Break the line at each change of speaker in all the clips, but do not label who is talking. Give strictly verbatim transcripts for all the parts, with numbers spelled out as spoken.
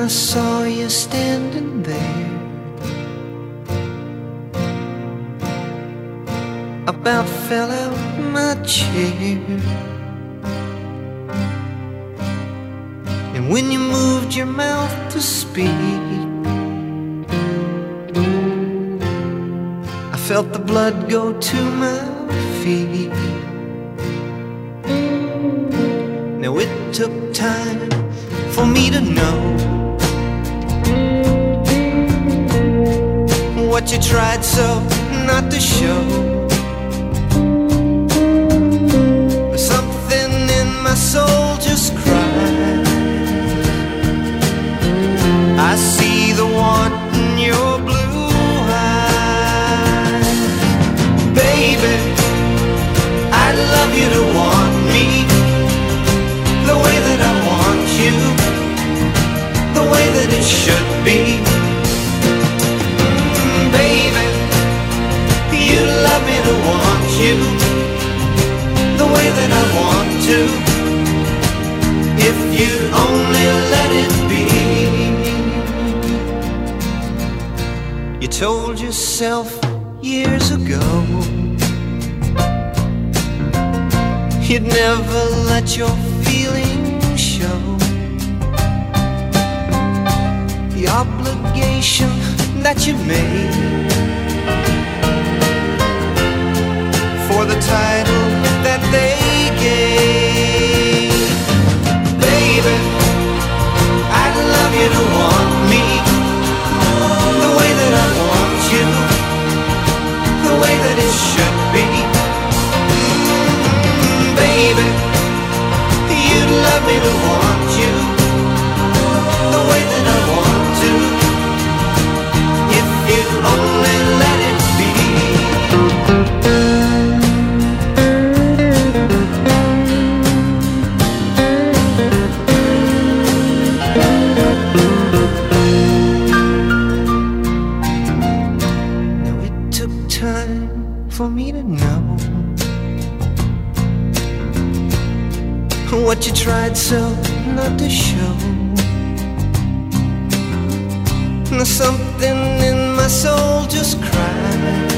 saw you standing there, about fell out my chair. And when you moved your mouth to speak, I felt the blood go to my feet. Now it took time for me to know what you tried so not to show. Something in my soul just cried. I see the want in your blue eyes. Baby, I'd love you to want me the way that I want you, the way that it should be. Mm, baby, you'd love me to want you the way that I want to, if you'd only let it be. You told yourself years ago you'd never let your feelings show. The obligation that you made for the title that they gave. Baby, I'd love you to want me the way that I want you, the way that it should be. Mm, baby, you'd love me to want you the way that I want to, if you'd only let it be. For me to know what you tried so not to show. Now something in my soul just cried.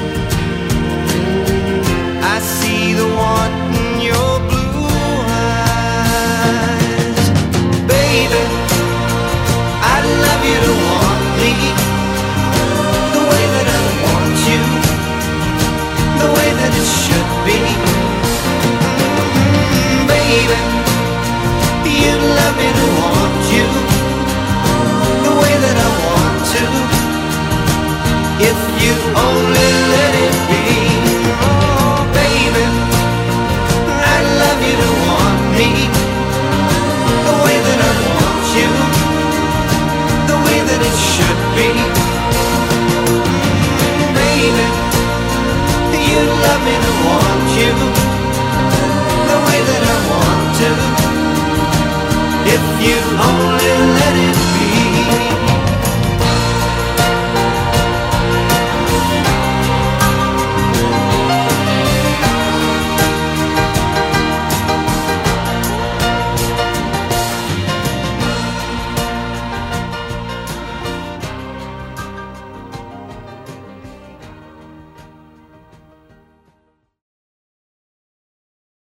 I see the want in your blue eyes. Baby, I'd love you to want me the way that I want you, the way that it should be. Mm, baby, you'd love me to want you the way that I want to, if you only let it be. Oh, baby, I'd love you to want me the way that I want you, the way that it should be. Mm, baby, you'd love me to want you the way that I want to, if you only